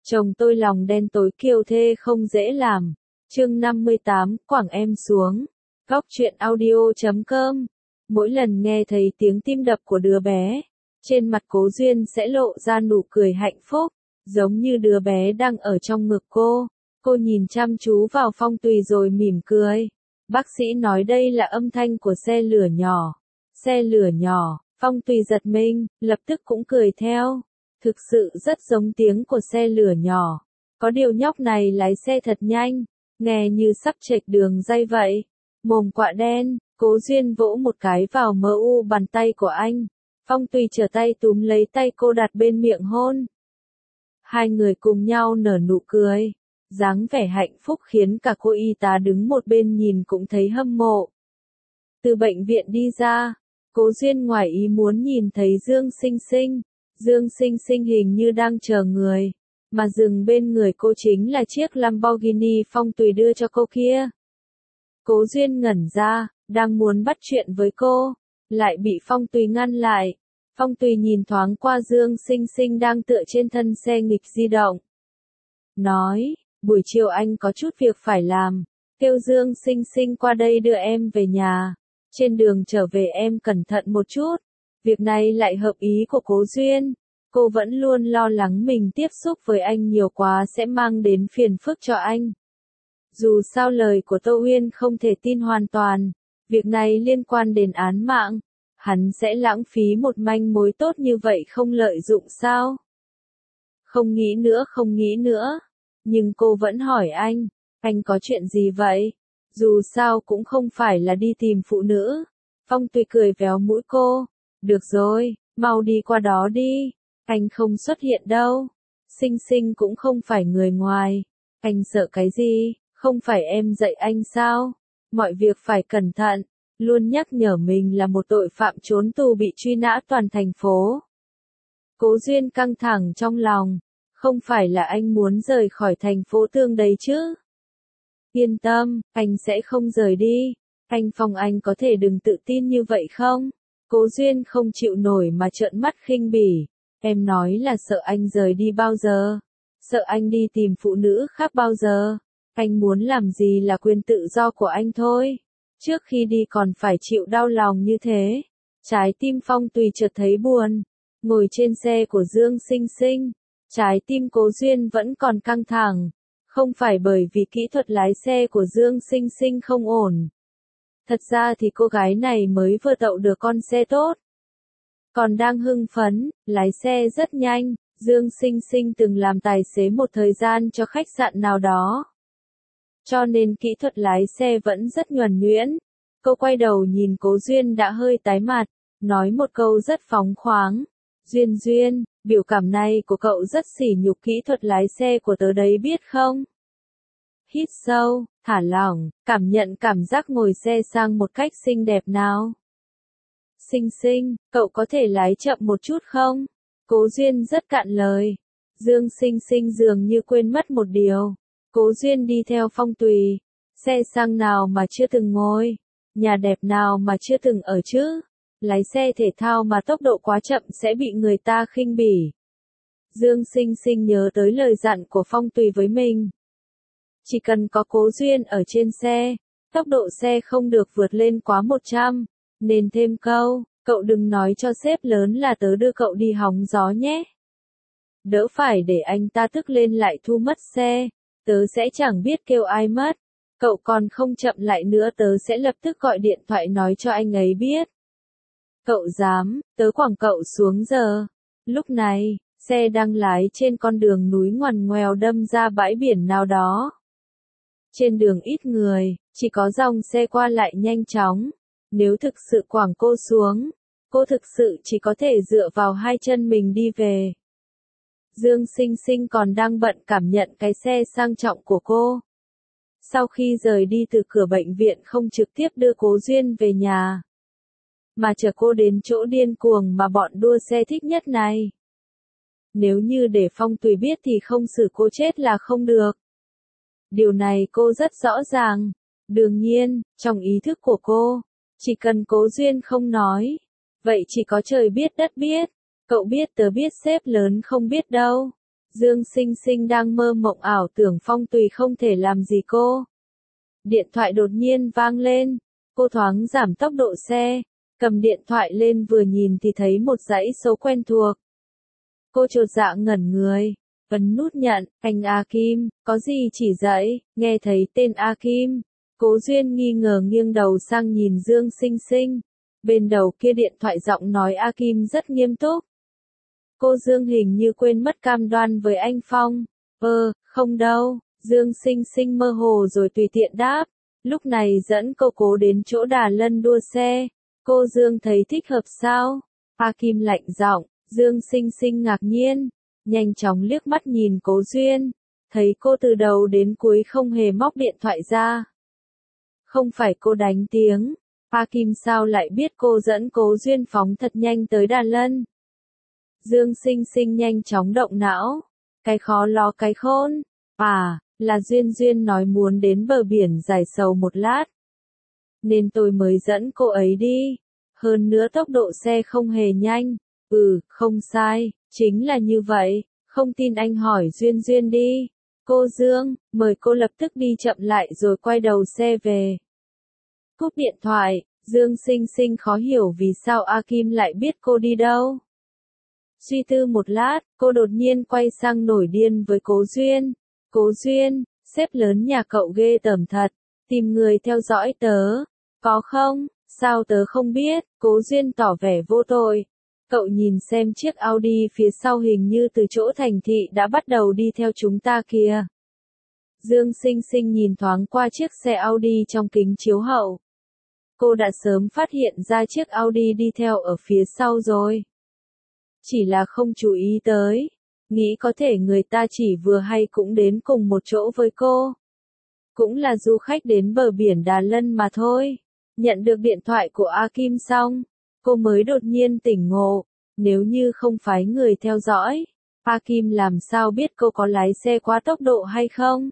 Chồng tôi lòng đen tối kiêu thê không dễ làm. Chương 58, Quảng em xuống. Góc truyện audio.com. Mỗi lần nghe thấy tiếng tim đập của đứa bé, trên mặt Cố Duyên sẽ lộ ra nụ cười hạnh phúc, giống như đứa bé đang ở trong ngực cô. Cô nhìn chăm chú vào Phong Tùy rồi mỉm cười. Bác sĩ nói đây là âm thanh của xe lửa nhỏ. Xe lửa nhỏ, Phong Tùy giật mình, lập tức cũng cười theo. Thực sự rất giống tiếng của xe lửa nhỏ. Có điều nhóc này lái xe thật nhanh, nghe như sắp chệch đường ray vậy. Mồm quạ đen, Cố Duyên vỗ một cái vào mu bàn tay của anh. Phong Tùy trở tay túm lấy tay cô đặt bên miệng hôn. Hai người cùng nhau nở nụ cười. Dáng vẻ hạnh phúc khiến cả cô y tá đứng một bên nhìn cũng thấy hâm mộ. Từ bệnh viện đi ra, Cố Duyên ngoài ý muốn nhìn thấy Dương Sinh Sinh. Dương Sinh Sinh hình như đang chờ người, mà dừng bên người cô chính là chiếc Lamborghini Phong Tùy đưa cho cô kia. Cố Duyên ngẩn ra, đang muốn bắt chuyện với cô, lại bị Phong Tùy ngăn lại. Phong Tùy nhìn thoáng qua Dương Sinh Sinh đang tựa trên thân xe nghịch di động. Nói, buổi chiều anh có chút việc phải làm, kêu Dương Sinh Sinh qua đây đưa em về nhà. Trên đường trở về em cẩn thận một chút. Việc này lại hợp ý của Cố Duyên. Cô vẫn luôn lo lắng mình tiếp xúc với anh nhiều quá sẽ mang đến phiền phức cho anh. Dù sao lời của Tô Uyên không thể tin hoàn toàn. Việc này liên quan đến án mạng. Hắn sẽ lãng phí một manh mối tốt như vậy không lợi dụng sao? Không nghĩ nữa. Nhưng cô vẫn hỏi anh có chuyện gì vậy? Dù sao cũng không phải là đi tìm phụ nữ. Phong Tùy cười véo mũi cô. Được rồi, mau đi qua đó đi. Anh không xuất hiện đâu. Sinh Sinh cũng không phải người ngoài. Anh sợ cái gì? Không phải em dạy anh sao? Mọi việc phải cẩn thận. Luôn nhắc nhở mình là một tội phạm trốn tù bị truy nã toàn thành phố. Cố Duyên căng thẳng trong lòng. Không phải là anh muốn rời khỏi thành phố Tương đấy chứ? Yên tâm, anh sẽ không rời đi. Anh Phong, anh có thể đừng tự tin như vậy không? Cố Duyên không chịu nổi mà trợn mắt khinh bỉ. Em nói là sợ anh rời đi bao giờ? Sợ anh đi tìm phụ nữ khác bao giờ? Anh muốn làm gì là quyền tự do của anh thôi. Trước khi đi còn phải chịu đau lòng như thế. Trái tim Phong Tùy chợt thấy buồn. Ngồi trên xe của Dương Sinh Sinh, trái tim Cố Duyên vẫn còn căng thẳng. Không phải bởi vì kỹ thuật lái xe của Dương Sinh Sinh không ổn. Thật ra thì cô gái này mới vừa tậu được con xe tốt. Còn đang hưng phấn, lái xe rất nhanh. Dương Sinh Sinh từng làm tài xế một thời gian cho khách sạn nào đó. Cho nên kỹ thuật lái xe vẫn rất nhuần nhuyễn. Cô quay đầu nhìn Cố Duyên đã hơi tái mặt, nói một câu rất phóng khoáng. Duyên, biểu cảm này của cậu rất sỉ nhục kỹ thuật lái xe của tớ đấy biết không? Hít sâu, thả lỏng, cảm nhận cảm giác ngồi xe sang một cách xinh đẹp nào. Sinh Sinh, cậu có thể lái chậm một chút không? Cố Duyên rất cạn lời. Dương Sinh Sinh dường như quên mất một điều. Cố Duyên đi theo Phong Tùy. Xe sang nào mà chưa từng ngồi? Nhà đẹp nào mà chưa từng ở chứ? Lái xe thể thao mà tốc độ quá chậm sẽ bị người ta khinh bỉ. Dương Sinh Sinh nhớ tới lời dặn của Phong Tùy với mình. Chỉ cần có Cố Duyên ở trên xe, tốc độ xe không được vượt lên quá 100, nên thêm câu, cậu đừng nói cho sếp lớn là tớ đưa cậu đi hóng gió nhé. Đỡ phải để anh ta tức lên lại thu mất xe, tớ sẽ chẳng biết kêu ai mất. Cậu còn không chậm lại nữa tớ sẽ lập tức gọi điện thoại nói cho anh ấy biết. Cậu dám, tớ quẳng cậu xuống giờ. Lúc này, xe đang lái trên con đường núi ngoằn ngoèo đâm ra bãi biển nào đó. Trên đường ít người, chỉ có dòng xe qua lại nhanh chóng. Nếu thực sự quẳng cô xuống, cô thực sự chỉ có thể dựa vào hai chân mình đi về. Dương Sinh Sinh còn đang bận cảm nhận cái xe sang trọng của cô. Sau khi rời đi từ cửa bệnh viện không trực tiếp đưa Cố Duyên về nhà, mà chở cô đến chỗ điên cuồng mà bọn đua xe thích nhất này. Nếu như để Phong Tùy biết thì không xử cô chết là không được. Điều này cô rất rõ ràng. Đương nhiên, trong ý thức của cô, chỉ cần Cố Duyên không nói, vậy chỉ có trời biết đất biết. Cậu biết tớ biết sếp lớn không biết đâu. Dương Sinh Sinh đang mơ mộng ảo tưởng Phong Tùy không thể làm gì cô. Điện thoại đột nhiên vang lên, cô thoáng giảm tốc độ xe, cầm điện thoại lên vừa nhìn thì thấy một dãy số quen thuộc. Cô chột dạ ngẩn người, ấn nút nhận, anh A Kim, có gì chỉ dạy, nghe thấy tên A Kim. Cố Duyên nghi ngờ nghiêng đầu sang nhìn Dương Sinh Sinh, bên đầu kia điện thoại giọng nói A Kim rất nghiêm túc. Cô Dương hình như quên mất cam đoan với anh Phong. Không đâu, Dương Sinh Sinh mơ hồ rồi tùy tiện đáp. Lúc này dẫn cô Cố đến chỗ Đà Lân đua xe. Cô Dương thấy thích hợp sao? A Kim lạnh giọng, Dương Sinh Sinh ngạc nhiên, nhanh chóng liếc mắt nhìn Cố Duyên, thấy cô từ đầu đến cuối không hề móc điện thoại ra. Không phải cô đánh tiếng, A Kim sao lại biết cô dẫn Cố Duyên phóng thật nhanh tới Đà Lân? Dương Sinh Sinh nhanh chóng động não, cái khó lo cái khôn, là Duyên Duyên nói muốn đến bờ biển giải sầu một lát. Nên tôi mới dẫn cô ấy đi, hơn nữa tốc độ xe không hề nhanh, không sai, chính là như vậy, không tin anh hỏi Duyên Duyên đi. Cô Dương, mời cô lập tức đi chậm lại rồi quay đầu xe về. Cúp điện thoại, Dương Sinh Sinh khó hiểu vì sao A Kim lại biết cô đi đâu. Suy tư một lát, cô đột nhiên quay sang nổi điên với Cố Duyên. Cố Duyên, sếp lớn nhà cậu ghê tởm thật, tìm người theo dõi tớ, có không? Sao tớ không biết? Cố Duyên tỏ vẻ vô tội. Cậu nhìn xem chiếc Audi phía sau hình như từ chỗ thành thị đã bắt đầu đi theo chúng ta kìa. Dương Sinh Sinh nhìn thoáng qua chiếc xe Audi trong kính chiếu hậu. Cô đã sớm phát hiện ra chiếc Audi đi theo ở phía sau rồi. Chỉ là không chú ý tới, nghĩ có thể người ta chỉ vừa hay cũng đến cùng một chỗ với cô. Cũng là du khách đến bờ biển Đà Lân mà thôi. Nhận được điện thoại của A Kim xong, cô mới đột nhiên tỉnh ngộ, nếu như không phái người theo dõi, A Kim làm sao biết cô có lái xe quá tốc độ hay không?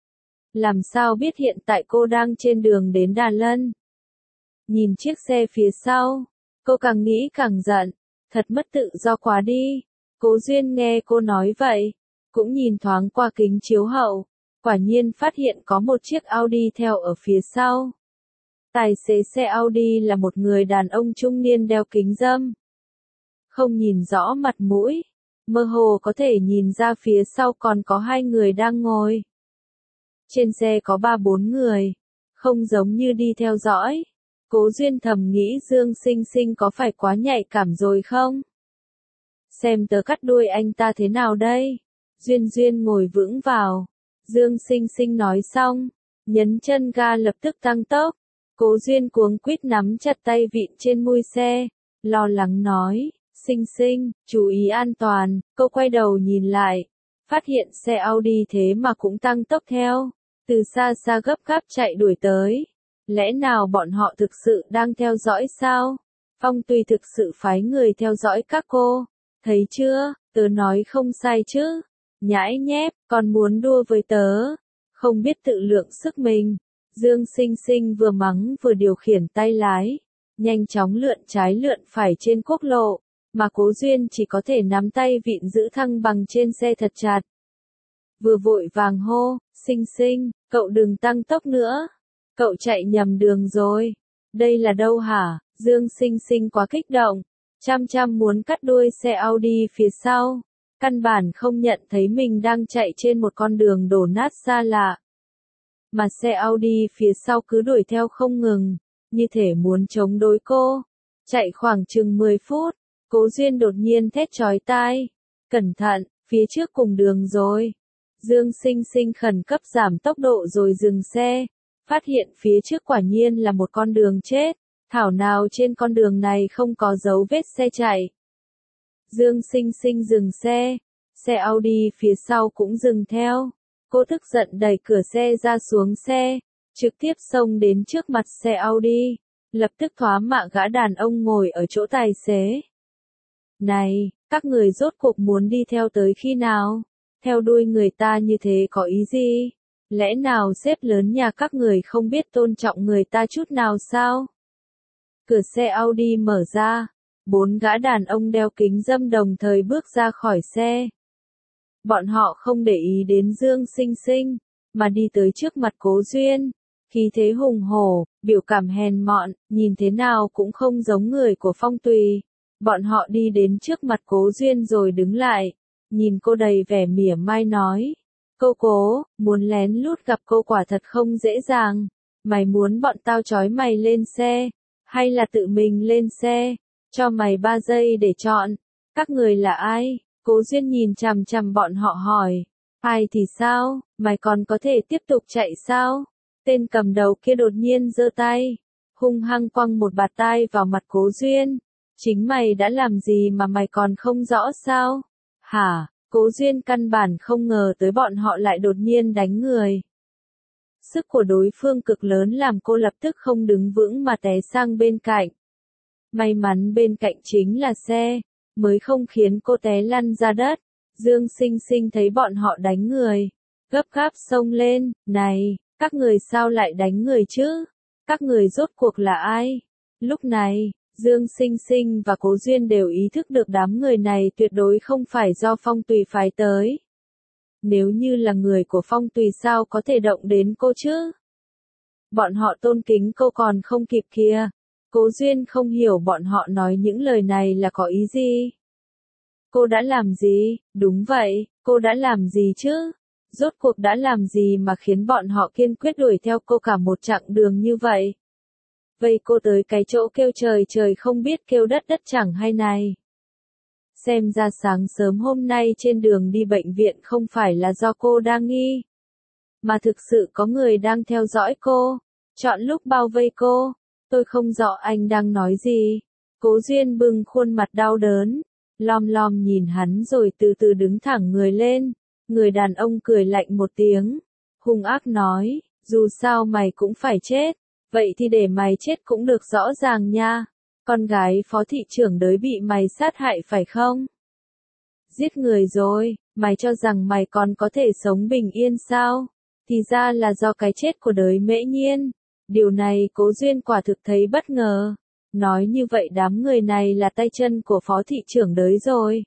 Làm sao biết hiện tại cô đang trên đường đến Đà Lân? Nhìn chiếc xe phía sau, cô càng nghĩ càng giận, thật mất tự do quá đi. Cố Duyên nghe cô nói vậy, cũng nhìn thoáng qua kính chiếu hậu, quả nhiên phát hiện có một chiếc Audi theo ở phía sau. Tài xế xe Audi là một người đàn ông trung niên đeo kính râm. Không nhìn rõ mặt mũi, mơ hồ có thể nhìn ra phía sau còn có hai người đang ngồi. Trên xe có 3-4 người, không giống như đi theo dõi. Cố Duyên thầm nghĩ Dương Sinh Sinh có phải quá nhạy cảm rồi không? Xem tớ cắt đuôi anh ta thế nào đây? Duyên Duyên ngồi vững vào. Dương Sinh Sinh nói xong, nhấn chân ga lập tức tăng tốc. Cố Duyên cuống quýt nắm chặt tay vịn trên mui xe, lo lắng nói, Sinh Sinh, chú ý an toàn. Cô quay đầu nhìn lại, phát hiện xe Audi thế mà cũng tăng tốc theo, từ xa xa gấp gáp chạy đuổi tới. Lẽ nào bọn họ thực sự đang theo dõi sao? Phong Tùy thực sự phái người theo dõi các cô. Thấy chưa, tớ nói không sai chứ. Nhãi nhép, còn muốn đua với tớ. Không biết tự lượng sức mình. Dương Sinh Sinh vừa mắng vừa điều khiển tay lái. Nhanh chóng lượn trái lượn phải trên quốc lộ. Mà Cố Duyên chỉ có thể nắm tay vịn giữ thăng bằng trên xe thật chặt. Vừa vội vàng hô, Sinh Sinh, cậu đừng tăng tốc nữa. Cậu chạy nhầm đường rồi. Đây là đâu hả? Dương Sinh Sinh quá kích động. Chăm muốn cắt đuôi xe Audi phía sau. Căn bản không nhận thấy mình đang chạy trên một con đường đổ nát xa lạ. Mà xe Audi phía sau cứ đuổi theo không ngừng. Như thể muốn chống đối cô. Chạy khoảng chừng 10 phút. Cố Duyên đột nhiên thét chói tai. Cẩn thận, phía trước cùng đường rồi. Dương Sinh Sinh khẩn cấp giảm tốc độ rồi dừng xe. Phát hiện phía trước quả nhiên là một con đường chết, thảo nào trên con đường này không có dấu vết xe chạy. Dương Sinh Sinh dừng xe Audi phía sau cũng dừng theo. Cô tức giận đẩy cửa xe ra xuống xe, trực tiếp xông đến trước mặt xe Audi, lập tức thoá mạ gã đàn ông ngồi ở chỗ tài xế. Này, các người rốt cuộc muốn đi theo tới khi nào? Theo đuôi người ta như thế có ý gì? Lẽ nào sếp lớn nhà các người không biết tôn trọng người ta chút nào sao? Cửa xe Audi mở ra, 4 gã đàn ông đeo kính râm đồng thời bước ra khỏi xe. Bọn họ không để ý đến Dương Sinh Sinh, mà đi tới trước mặt Cố Duyên. Khí thế hùng hổ, biểu cảm hèn mọn, nhìn thế nào cũng không giống người của Phong Tùy. Bọn họ đi đến trước mặt Cố Duyên rồi đứng lại, nhìn cô đầy vẻ mỉa mai nói. Cô Cố, muốn lén lút gặp cô quả thật không dễ dàng. Mày muốn bọn tao trói mày lên xe, hay là tự mình lên xe? Cho mày 3 giây để chọn. Các người là ai? Cố Duyên nhìn chằm chằm bọn họ hỏi. Ai thì sao, mày còn có thể tiếp tục chạy sao? Tên cầm đầu kia đột nhiên giơ tay, hung hăng quăng một bạt tai vào mặt Cố Duyên. Chính mày đã làm gì mà mày còn không rõ sao? Hả? Cố Duyên căn bản không ngờ tới bọn họ lại đột nhiên đánh người. Sức của đối phương cực lớn làm cô lập tức không đứng vững mà té sang bên cạnh. May mắn bên cạnh chính là xe, mới không khiến cô té lăn ra đất. Dương Sinh Sinh thấy bọn họ đánh người, gấp gáp xông lên, này, các người sao lại đánh người chứ? Các người rốt cuộc là ai? Lúc này, Dương Sinh Sinh và Cố Duyên đều ý thức được đám người này tuyệt đối không phải do Phong Tùy phái tới. Nếu như là người của Phong Tùy sao có thể động đến cô chứ? Bọn họ tôn kính cô còn không kịp kìa. Cố Duyên không hiểu bọn họ nói những lời này là có ý gì. Cô đã làm gì? Đúng vậy, cô đã làm gì chứ? Rốt cuộc đã làm gì mà khiến bọn họ kiên quyết đuổi theo cô cả một chặng đường như vậy? Vây cô tới cái chỗ kêu trời trời không biết kêu đất đất chẳng hay này. Xem ra sáng sớm hôm nay trên đường đi bệnh viện không phải là do cô đang nghi, mà thực sự có người đang theo dõi cô, chọn lúc bao vây cô. Tôi không rõ anh đang nói gì. Cố Duyên bưng khuôn mặt đau đớn, lom lom nhìn hắn rồi từ từ đứng thẳng người lên. Người đàn ông cười lạnh một tiếng, hung ác nói, dù sao mày cũng phải chết, vậy thì để mày chết cũng được rõ ràng nha. Con gái phó thị trưởng đới bị mày sát hại phải không? Giết người rồi, mày cho rằng mày còn có thể sống bình yên sao? Thì ra là do cái chết của đới Mễ Nhiên. Điều này Cố Duyên quả thực thấy bất ngờ. Nói như vậy đám người này là tay chân của phó thị trưởng đới rồi.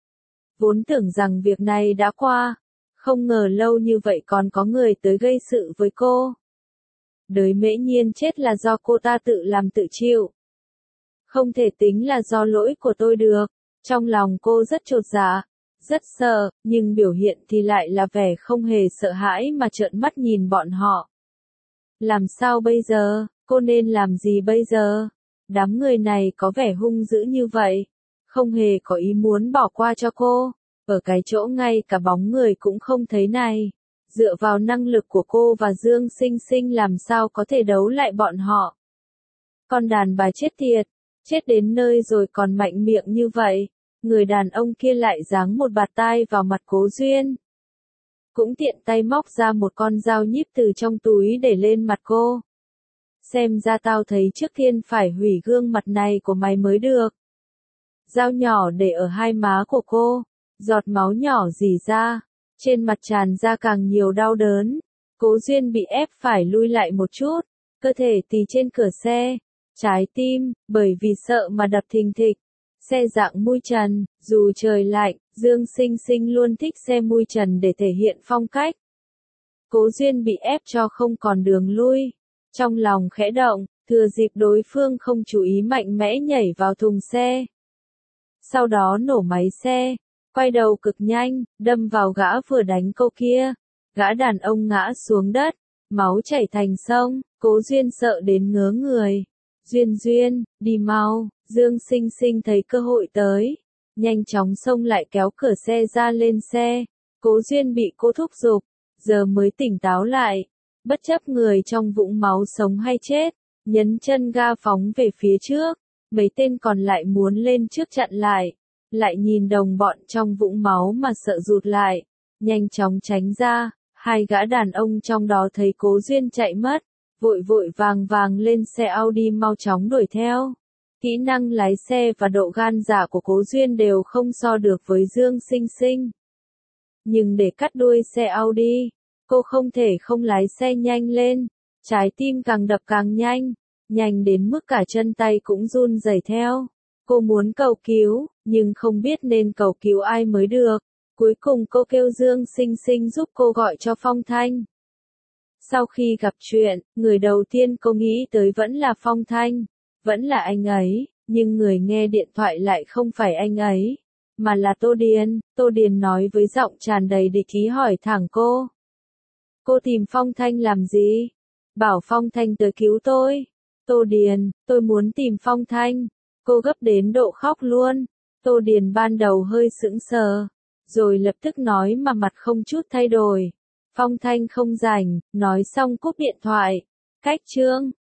Vốn tưởng rằng việc này đã qua, không ngờ lâu như vậy còn có người tới gây sự với cô. Đới Mễ Nhiên chết là do cô ta tự làm tự chịu. Không thể tính là do lỗi của tôi được. Trong lòng cô rất chột dạ, rất sợ, nhưng biểu hiện thì lại là vẻ không hề sợ hãi mà trợn mắt nhìn bọn họ. Làm sao bây giờ, cô nên làm gì bây giờ? Đám người này có vẻ hung dữ như vậy, không hề có ý muốn bỏ qua cho cô. Ở cái chỗ ngay cả bóng người cũng không thấy này. Dựa vào năng lực của cô và Dương Sinh Sinh làm sao có thể đấu lại bọn họ. Con đàn bà chết tiệt, chết đến nơi rồi còn mạnh miệng như vậy. Người đàn ông kia lại giáng một bạt tai vào mặt Cố Duyên. Cũng tiện tay móc ra một con dao nhíp từ trong túi để lên mặt cô. Xem ra tao thấy trước tiên phải hủy gương mặt này của mày mới được. Dao nhỏ để ở hai má của cô, giọt máu nhỏ rỉ ra, trên mặt tràn ra càng nhiều đau đớn. Cố Duyên bị ép phải lui lại một chút, cơ thể tì trên cửa xe, trái tim, bởi vì sợ mà đập thình thịch. Xe dạng mui trần, dù trời lạnh, Dương Sinh Sinh luôn thích xe mui trần để thể hiện phong cách. Cố Duyên bị ép cho không còn đường lui. Trong lòng khẽ động, thừa dịp đối phương không chú ý mạnh mẽ nhảy vào thùng xe. Sau đó nổ máy xe, quay đầu cực nhanh, đâm vào gã vừa đánh cô kia. Gã đàn ông ngã xuống đất, máu chảy thành sông. Cố Duyên sợ đến ngớ người. Duyên, đi mau. Dương Sinh Sinh thấy cơ hội tới, nhanh chóng xông lại kéo cửa xe ra lên xe. Cố Duyên bị cô thúc giục, giờ mới tỉnh táo lại, bất chấp người trong vũng máu sống hay chết, nhấn chân ga phóng về phía trước. Mấy tên còn lại muốn lên trước chặn lại nhìn đồng bọn trong vũng máu mà sợ rụt lại, nhanh chóng tránh ra. Hai gã đàn ông trong đó thấy Cố Duyên chạy mất, vội vàng lên xe Audi mau chóng đuổi theo. Kỹ năng lái xe và độ gan dạ của Cố Duyên đều không so được với Dương Sinh Sinh. Nhưng để cắt đuôi xe Audi, cô không thể không lái xe nhanh lên, trái tim càng đập càng nhanh đến mức cả chân tay cũng run rẩy theo. Cô muốn cầu cứu, nhưng không biết nên cầu cứu ai mới được. Cuối cùng cô kêu Dương Sinh Sinh giúp cô gọi cho Phong Thanh. Sau khi gặp chuyện, người đầu tiên cô nghĩ tới vẫn là Phong Thanh, vẫn là anh ấy, nhưng người nghe điện thoại lại không phải anh ấy, mà là Tô Điền. Tô Điền nói với giọng tràn đầy địch ý hỏi thẳng cô. Cô tìm Phong Thanh làm gì? Bảo Phong Thanh tới cứu tôi. Tô Điền, tôi muốn tìm Phong Thanh. Cô gấp đến độ khóc luôn. Tô Điền ban đầu hơi sững sờ, rồi lập tức nói mà mặt không chút thay đổi. Phong Thanh không rảnh, nói xong cúp điện thoại. Cách chương